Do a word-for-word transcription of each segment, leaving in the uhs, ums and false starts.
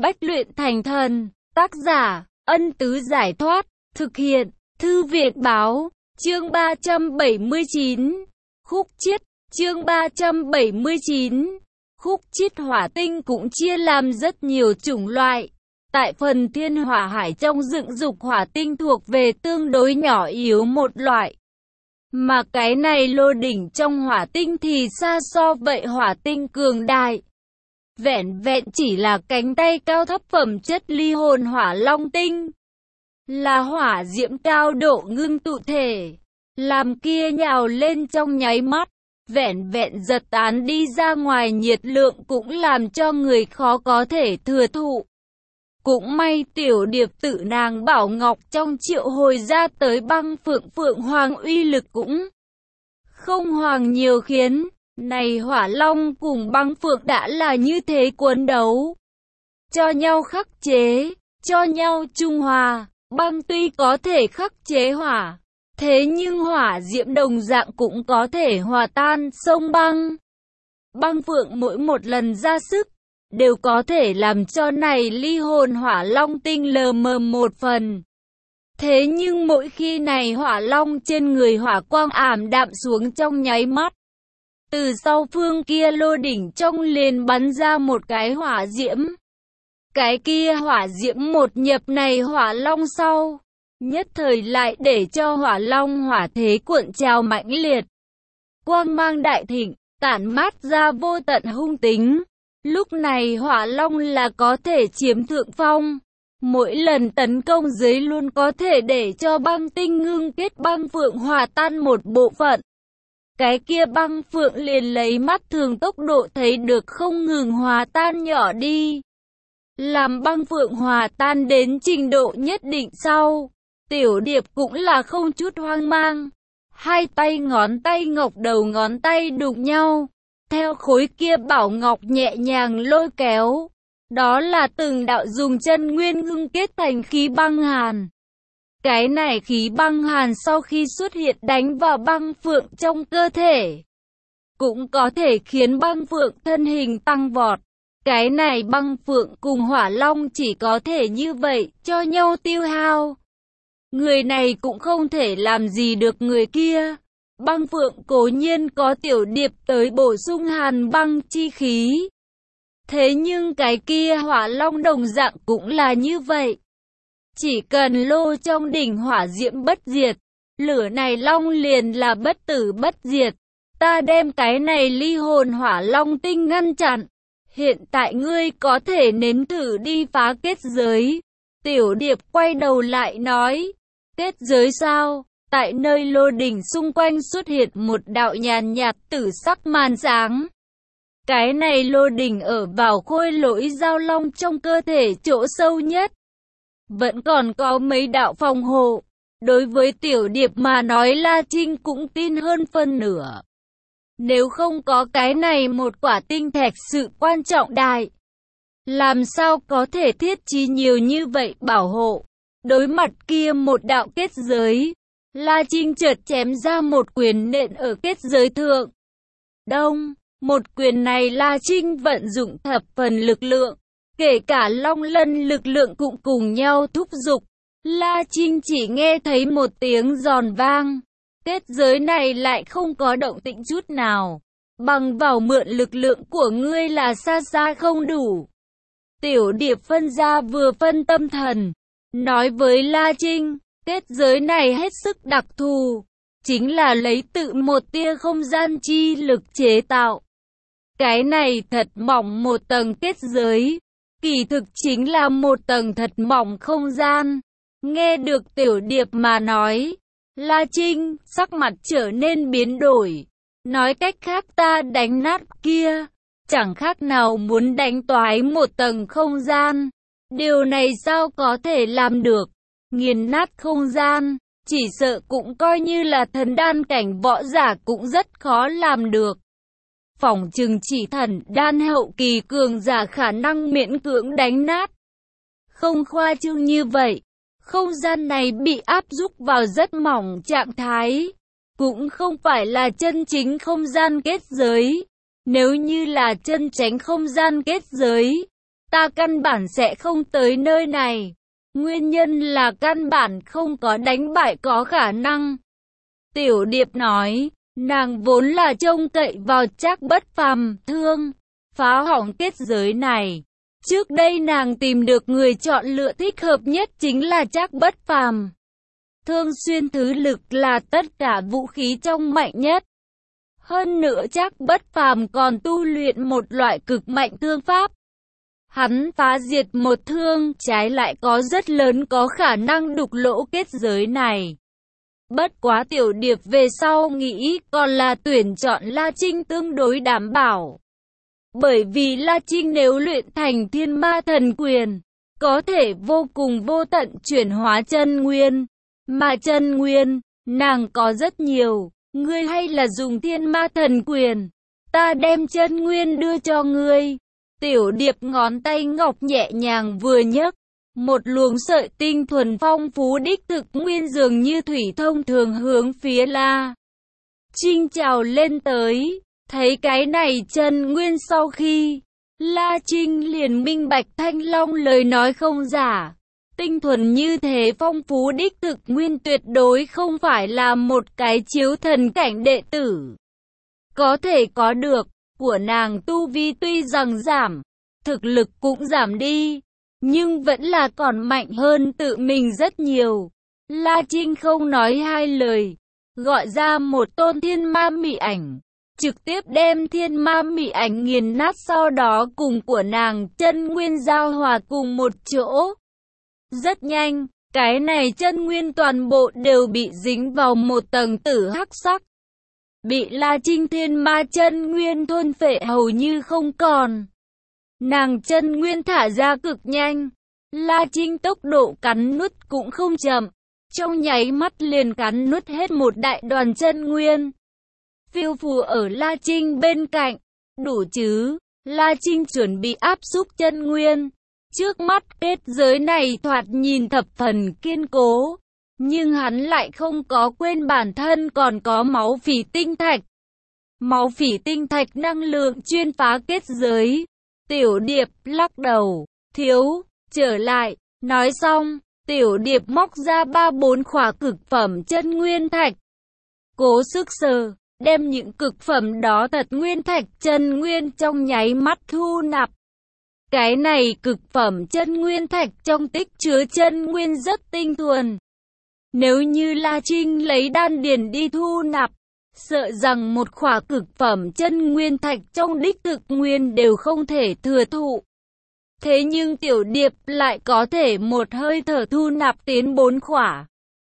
Bách luyện thành thần. Tác giả, Ân Tứ Giải Thoát. Thực hiện, Thư Viện Báo. Chương ba trăm bảy mươi chín. Khúc chiết. Chương ba trăm bảy mươi chín. Khúc chiết hỏa tinh cũng chia làm rất nhiều chủng loại. Tại phần thiên hỏa hải trong dựng dục hỏa tinh thuộc về tương đối nhỏ yếu một loại. Mà cái này lô đỉnh trong hỏa tinh thì xa so vậy hỏa tinh cường đại. Vẹn vẹn chỉ là cánh tay cao thấp phẩm chất ly hồn hỏa long tinh. Là hỏa diễm cao độ ngưng tụ thể. Làm kia nhào lên trong nháy mắt. Vẹn vẹn giật tán đi ra ngoài nhiệt lượng cũng làm cho người khó có thể thừa thụ. Cũng may tiểu điệp tự nàng bảo ngọc trong triệu hồi ra tới băng phượng phượng hoàng uy lực cũng không hoàng nhiều, khiến này hỏa long cùng băng phượng đã là như thế cuốn đấu. Cho nhau khắc chế, cho nhau trung hòa, băng tuy có thể khắc chế hỏa, thế nhưng hỏa diễm đồng dạng cũng có thể hòa tan sông băng. Băng phượng mỗi một lần ra sức, đều có thể làm cho này ly hồn hỏa long tinh lờ mờ một phần. Thế nhưng mỗi khi này hỏa long trên người hỏa quang ảm đạm xuống trong nháy mắt, từ sau phương kia lô đỉnh trong liền bắn ra một cái hỏa diễm. Cái kia hỏa diễm một nhập này hỏa long sau, nhất thời lại để cho hỏa long hỏa thế cuộn trào mãnh liệt. Quang mang đại thịnh, tản mát ra vô tận hung tính. Lúc này hỏa long là có thể chiếm thượng phong. Mỗi lần tấn công dưới luôn có thể để cho băng tinh ngưng kết băng phượng hòa tan một bộ phận. Cái kia băng phượng liền lấy mắt thường tốc độ thấy được không ngừng hòa tan nhỏ đi. Làm băng phượng hòa tan đến trình độ nhất định sau, tiểu điệp cũng là không chút hoang mang. Hai tay ngón tay ngọc đầu ngón tay đụng nhau. Theo khối kia bảo ngọc nhẹ nhàng lôi kéo. Đó là từng đạo dùng chân nguyên ngưng kết thành khí băng hàn. Cái này khí băng hàn sau khi xuất hiện đánh vào băng phượng trong cơ thể, cũng có thể khiến băng phượng thân hình tăng vọt. Cái này băng phượng cùng hỏa long chỉ có thể như vậy, cho nhau tiêu hao. Người này cũng không thể làm gì được người kia. Băng phượng cố nhiên có tiểu điệp tới bổ sung hàn băng chi khí. Thế nhưng cái kia hỏa long đồng dạng cũng là như vậy. Chỉ cần lô trong đỉnh hỏa diễm bất diệt, lửa này long liền là bất tử bất diệt. Ta đem cái này ly hồn hỏa long tinh ngăn chặn. Hiện tại ngươi có thể nếm thử đi phá kết giới. Tiểu điệp quay đầu lại nói. Kết giới sao? Tại nơi lô đỉnh xung quanh xuất hiện một đạo nhàn nhạt tử sắc màn sáng. Cái này lô đỉnh ở vào khôi lỗi giao long trong cơ thể chỗ sâu nhất. Vẫn còn có mấy đạo phòng hộ. Đối với tiểu điệp mà nói La Trinh cũng tin hơn phân nửa. Nếu không có cái này một quả tinh thạch sự quan trọng đại, làm sao có thể thiết trí nhiều như vậy bảo hộ. Đối mặt kia một đạo kết giới, La Trinh chợt chém ra một quyền nện ở kết giới thượng. Đông, một quyền này La Trinh vận dụng thập phần lực lượng, kể cả long lân lực lượng cũng cùng nhau thúc giục. La Trinh chỉ nghe thấy một tiếng giòn vang, kết giới này lại không có động tĩnh chút nào. Bằng vào mượn lực lượng của ngươi là xa xa không đủ. Tiểu điệp phân ra vừa phân tâm thần, nói với La Trinh. Kết giới này hết sức đặc thù, chính là lấy tự một tia không gian chi lực chế tạo. Cái này thật mỏng một tầng kết giới, kỳ thực chính là một tầng thật mỏng không gian. Nghe được tiểu điệp mà nói, La Trinh sắc mặt trở nên biến đổi. Nói cách khác ta đánh nát kia, chẳng khác nào muốn đánh toái một tầng không gian. Điều này sao có thể làm được? Nghiền nát không gian, chỉ sợ cũng coi như là thần đan cảnh võ giả cũng rất khó làm được. Phỏng chừng chỉ thần đan hậu kỳ cường giả khả năng miễn cưỡng đánh nát. Không khoa trương như vậy, không gian này bị áp dúc vào rất mỏng trạng thái, cũng không phải là chân chính không gian kết giới. Nếu như là chân chính không gian kết giới, ta căn bản sẽ không tới nơi này. Nguyên nhân là căn bản không có đánh bại có khả năng. Tiểu Điệp nói, nàng vốn là trông cậy vào Trác Bất Phàm Thương, phá hỏng kết giới này. Trước đây nàng tìm được người chọn lựa thích hợp nhất chính là Trác Bất Phàm Thương xuyên thứ lực là tất cả vũ khí trong mạnh nhất. Hơn nữa Trác Bất Phàm còn tu luyện một loại cực mạnh thương pháp. Hắn phá diệt một thương, trái lại có rất lớn có khả năng đục lỗ kết giới này. Bất quá Tiểu Điệp về sau nghĩ còn là tuyển chọn La Trinh tương đối đảm bảo. Bởi vì La Trinh nếu luyện thành Thiên Ma Thần Quyền, có thể vô cùng vô tận chuyển hóa chân nguyên. Mà chân nguyên, nàng có rất nhiều, ngươi hay là dùng Thiên Ma Thần Quyền, ta đem chân nguyên đưa cho ngươi. Tiểu Điệp ngón tay ngọc nhẹ nhàng vừa nhấc, một luồng sợi tinh thuần phong phú đích thực nguyên dường như thủy thông thường hướng phía La Trinh trào lên tới. Thấy cái này chân nguyên sau khi, La Trinh liền minh bạch Thanh Long lời nói không giả. Tinh thuần như thế phong phú đích thực nguyên tuyệt đối không phải là một cái chiếu thần cảnh đệ tử có thể có được. Của nàng tu vi tuy rằng giảm, thực lực cũng giảm đi, nhưng vẫn là còn mạnh hơn tự mình rất nhiều. La Trinh không nói hai lời, gọi ra một tôn thiên ma mị ảnh, trực tiếp đem thiên ma mị ảnh nghiền nát, sau đó cùng của nàng chân nguyên giao hòa cùng một chỗ. Rất nhanh, cái này chân nguyên toàn bộ đều bị dính vào một tầng tử hắc sắc. Bị La Trinh thiên ma chân nguyên thôn phệ hầu như không còn. Nàng chân nguyên thả ra cực nhanh. La Trinh tốc độ cắn nuốt cũng không chậm. Trong nháy mắt liền cắn nuốt hết một đại đoàn chân nguyên. Phiêu phù ở La Trinh bên cạnh. Đủ chứ? La Trinh chuẩn bị áp xúc chân nguyên. Trước mắt kết giới này thoạt nhìn thập phần kiên cố. Nhưng hắn lại không có quên bản thân còn có máu phỉ tinh thạch. Máu phỉ tinh thạch năng lượng chuyên phá kết giới. Tiểu Điệp lắc đầu, thiếu, trở lại. Nói xong, Tiểu Điệp móc ra ba bốn khỏa cực phẩm chân nguyên thạch. Cố sức sờ, đem những cực phẩm đó thật nguyên thạch chân nguyên trong nháy mắt thu nạp. Cái này cực phẩm chân nguyên thạch trong tích chứa chân nguyên rất tinh thuần. Nếu như La Trinh lấy đan điền đi thu nạp, sợ rằng một khỏa cực phẩm chân nguyên thạch trong đích thực nguyên đều không thể thừa thụ. Thế nhưng Tiểu Điệp lại có thể một hơi thở thu nạp tiến bốn khỏa.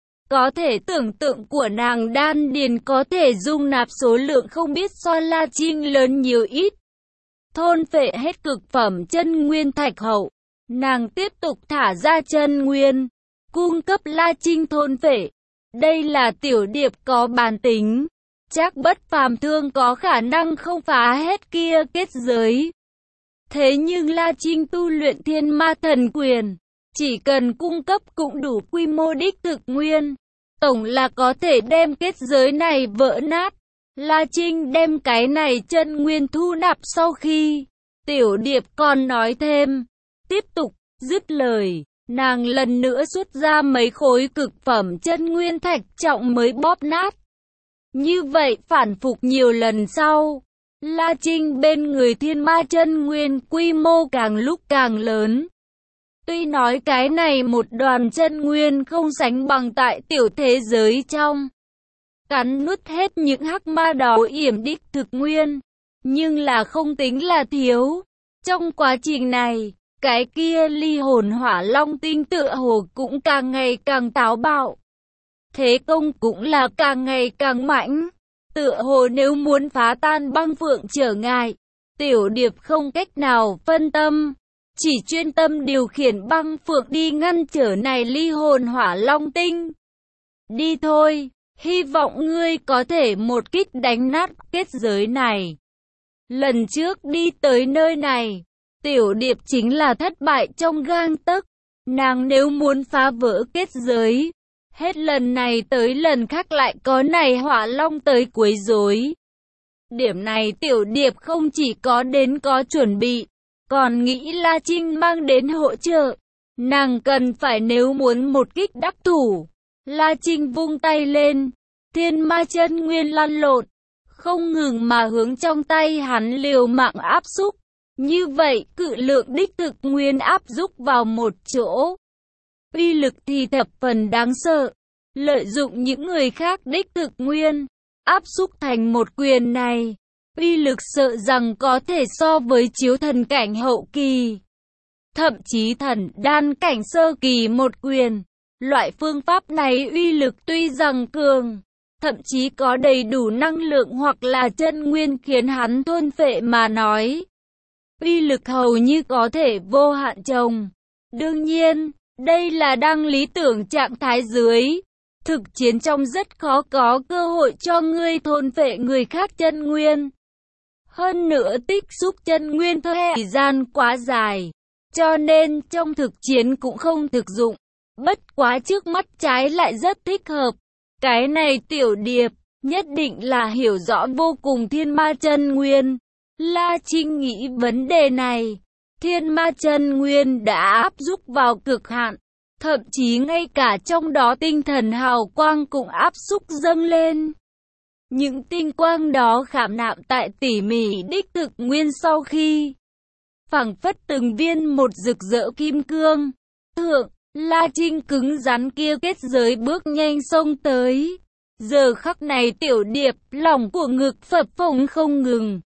Có thể tưởng tượng của nàng đan điền có thể dung nạp số lượng không biết so La Trinh lớn nhiều ít. Thôn phệ hết cực phẩm chân nguyên thạch hậu, nàng tiếp tục thả ra chân nguyên, cung cấp La Trinh thôn phệ. Đây là Tiểu Điệp có bản tính. Trác Bất Phàm Thương có khả năng không phá hết kia kết giới. Thế nhưng La Trinh tu luyện Thiên Ma Thần Quyền, chỉ cần cung cấp cũng đủ quy mô đích thực nguyên, tổng là có thể đem kết giới này vỡ nát. La Trinh đem cái này chân nguyên thu nạp sau khi, Tiểu Điệp còn nói thêm, tiếp tục, dứt lời, nàng lần nữa xuất ra mấy khối cực phẩm chân nguyên thạch trọng mới bóp nát. Như vậy phản phục nhiều lần sau, La Trinh bên người thiên ma chân nguyên quy mô càng lúc càng lớn. Tuy nói cái này một đoàn chân nguyên không sánh bằng tại tiểu thế giới trong. Cắn nuốt hết những hắc ma đó yểm đích thực nguyên, nhưng là không tính là thiếu. Trong quá trình này, cái kia ly hồn hỏa long tinh tựa hồ cũng càng ngày càng táo bạo. Thế công cũng là càng ngày càng mạnh. Tựa hồ nếu muốn phá tan băng phượng trở ngại, Tiểu Điệp không cách nào phân tâm, chỉ chuyên tâm điều khiển băng phượng đi ngăn trở này ly hồn hỏa long tinh. Đi thôi, hy vọng ngươi có thể một kích đánh nát kết giới này. Lần trước đi tới nơi này, Tiểu Điệp chính là thất bại trong gang tấc. Nàng nếu muốn phá vỡ kết giới, hết lần này tới lần khác lại có này hỏa long tới quấy rối. Điểm này Tiểu Điệp không chỉ có đến có chuẩn bị, còn nghĩ La Trinh mang đến hỗ trợ. Nàng cần phải nếu muốn một kích đắc thủ. La Trinh vung tay lên, thiên ma chân nguyên lăn lộn, không ngừng mà hướng trong tay hắn liều mạng áp xúc. Như vậy, cự lượng đích thực nguyên áp xúc vào một chỗ. Uy lực thì thập phần đáng sợ. Lợi dụng những người khác đích thực nguyên, áp xúc thành một quyền này. Uy lực sợ rằng có thể so với chiếu thần cảnh hậu kỳ. Thậm chí thần đan cảnh sơ kỳ một quyền. Loại phương pháp này uy lực tuy rằng cường, thậm chí có đầy đủ năng lượng hoặc là chân nguyên khiến hắn thôn phệ mà nói. Uy lực hầu như có thể vô hạn trồng. Đương nhiên, đây là đang lý tưởng trạng thái dưới. Thực chiến trong rất khó có cơ hội cho ngươi thôn phệ người khác chân nguyên. Hơn nữa tích xúc chân nguyên thời gian quá dài, cho nên trong thực chiến cũng không thực dụng. Bất quá trước mắt trái lại rất thích hợp. Cái này Tiểu Điệp nhất định là hiểu rõ vô cùng thiên ma chân nguyên. La Trinh nghĩ vấn đề này, thiên ma chân nguyên đã áp xúc vào cực hạn, thậm chí ngay cả trong đó tinh thần hào quang cũng áp xúc dâng lên. Những tinh quang đó khảm nạm tại tỉ mỉ đích thực nguyên sau khi phảng phất từng viên một rực rỡ kim cương. Thượng, La Trinh cứng rắn kia kết giới bước nhanh xông tới. Giờ khắc này Tiểu Điệp lòng của ngực phập phồng không ngừng.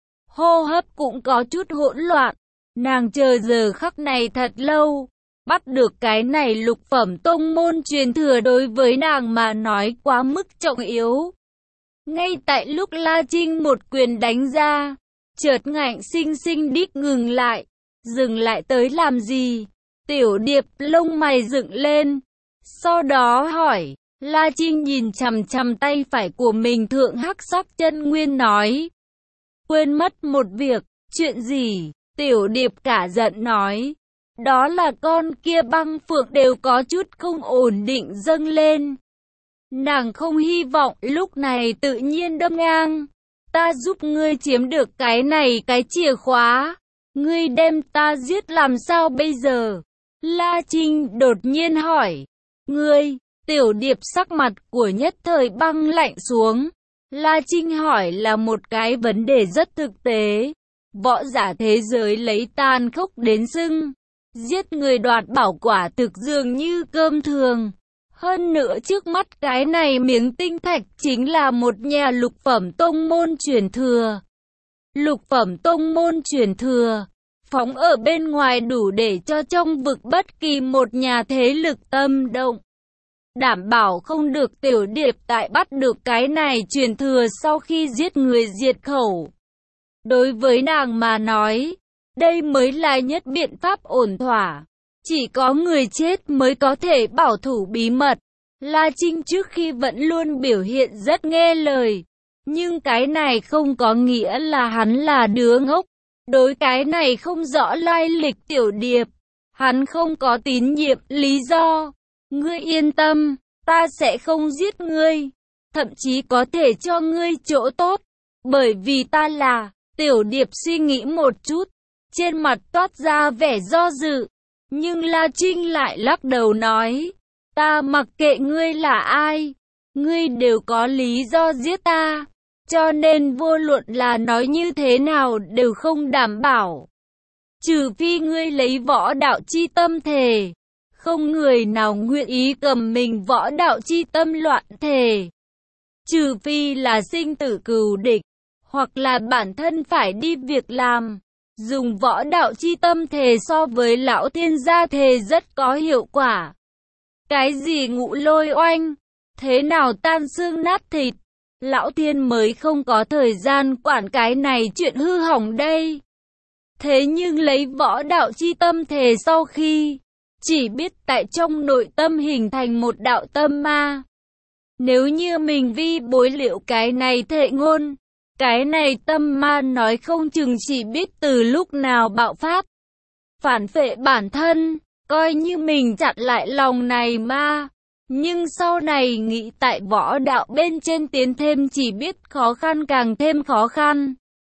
Hô hấp cũng có chút hỗn loạn. Nàng chờ giờ khắc này thật lâu. Bắt được cái này lục phẩm tông môn truyền thừa đối với nàng mà nói quá mức trọng yếu. Ngay tại lúc La Trinh một quyền đánh ra, chợt ngạnh sinh sinh đích ngừng lại. Dừng lại tới làm gì? Tiểu Điệp lông mày dựng lên. Sau đó hỏi, La Trinh nhìn chằm chằm tay phải của mình thượng hắc sắc chân nguyên nói. Quên mất một việc, chuyện gì? Tiểu Điệp cả giận nói. Đó là con kia băng phượng đều có chút không ổn định dâng lên. Nàng không hy vọng lúc này tự nhiên đâm ngang. Ta giúp ngươi chiếm được cái này cái chìa khóa. Ngươi đem ta giết làm sao bây giờ? La Trinh đột nhiên hỏi. Ngươi, Tiểu Điệp sắc mặt của nhất thời băng lạnh xuống. La Trinh hỏi là một cái vấn đề rất thực tế. Võ giả thế giới lấy tàn khốc đến sưng. Giết người đoạt bảo quả thực dường như cơm thường. Hơn nữa trước mắt cái này miếng tinh thạch chính là một nhà lục phẩm tông môn truyền thừa. Lục phẩm tông môn truyền thừa, phóng ở bên ngoài đủ để cho trong vực bất kỳ một nhà thế lực tâm động. Đảm bảo không được Tiểu Điệp tại bắt được cái này truyền thừa sau khi giết người diệt khẩu. Đối với nàng mà nói, đây mới là nhất biện pháp ổn thỏa. Chỉ có người chết mới có thể bảo thủ bí mật. La Trinh trước khi vẫn luôn biểu hiện rất nghe lời. Nhưng cái này không có nghĩa là hắn là đứa ngốc. Đối cái này không rõ lai lịch Tiểu Điệp, hắn không có tín nhiệm lý do. Ngươi yên tâm, ta sẽ không giết ngươi. Thậm chí có thể cho ngươi chỗ tốt. Bởi vì ta là... Tiểu Điệp suy nghĩ một chút. Trên mặt toát ra vẻ do dự. Nhưng La Trinh lại lắc đầu nói. Ta mặc kệ ngươi là ai. Ngươi đều có lý do giết ta. Cho nên vô luận là nói như thế nào đều không đảm bảo. Trừ phi ngươi lấy võ đạo chi tâm thề. Không người nào nguyện ý cầm mình võ đạo chi tâm loạn thề. Trừ phi là sinh tử cừu địch. Hoặc là bản thân phải đi việc làm. Dùng võ đạo chi tâm thề so với lão thiên gia thề rất có hiệu quả. Cái gì ngũ lôi oanh? Thế nào tan xương nát thịt? Lão thiên mới không có thời gian quản cái này chuyện hư hỏng đây. Thế nhưng lấy võ đạo chi tâm thề sau khi, chỉ biết tại trong nội tâm hình thành một đạo tâm ma. Nếu như mình vi bối liệu cái này thệ ngôn, cái này tâm ma nói không chừng chỉ biết từ lúc nào bạo phát. Phản phệ bản thân, coi như mình chặn lại lòng này ma. Nhưng sau này nghĩ tại võ đạo bên trên tiến thêm chỉ biết khó khăn càng thêm khó khăn.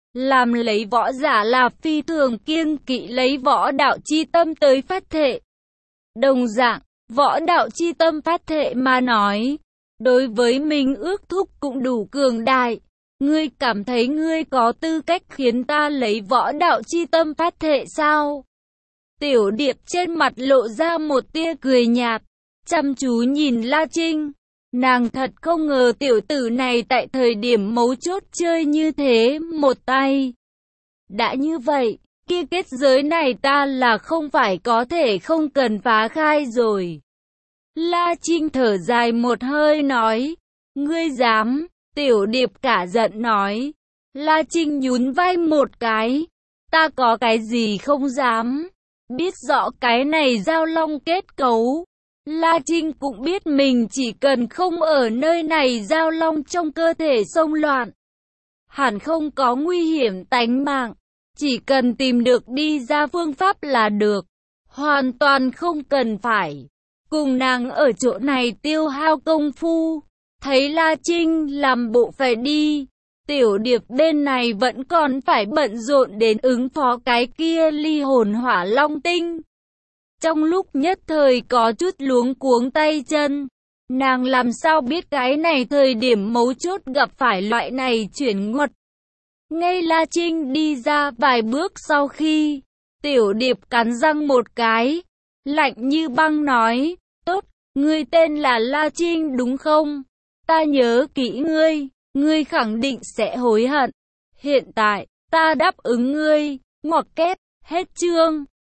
làm lấy võ giả là phi thường kiêng kỵ lấy võ đạo chi tâm tới phát thệ. Đồng dạng, võ đạo chi tâm phát thệ mà nói, đối với mình ước thúc cũng đủ cường đại. Ngươi cảm thấy ngươi có tư cách khiến ta lấy võ đạo chi tâm phát thệ sao? Tiểu Điệp trên mặt lộ ra một tia cười nhạt, chăm chú nhìn La Trinh. Nàng thật không ngờ tiểu tử này tại thời điểm mấu chốt chơi như thế một tay. Đã như vậy, kia kết giới này ta là không phải có thể không cần phá khai rồi. La Trinh thở dài một hơi nói, ngươi dám? Tiểu Điệp cả giận nói. La Trinh nhún vai một cái, ta có cái gì không dám. Biết rõ cái này giao long kết cấu. La Trinh cũng biết mình chỉ cần không ở nơi này giao long trong cơ thể xông loạn, hẳn không có nguy hiểm tánh mạng. Chỉ cần tìm được đi ra phương pháp là được. Hoàn toàn không cần phải cùng nàng ở chỗ này tiêu hao công phu. Thấy La Trinh làm bộ phải đi, Tiểu Điệp bên này vẫn còn phải bận rộn đến ứng phó cái kia ly hồn hỏa long tinh. Trong lúc nhất thời có chút luống cuống tay chân, nàng làm sao biết cái này thời điểm mấu chốt gặp phải loại này chuyển nguột. Ngay La Trinh đi ra vài bước sau khi, Tiểu Điệp cắn răng một cái, lạnh như băng nói, tốt, ngươi tên là La Trinh đúng không? Ta nhớ kỹ ngươi, ngươi khẳng định sẽ hối hận. Hiện tại, ta đáp ứng ngươi, ngoặc kép, hết chương.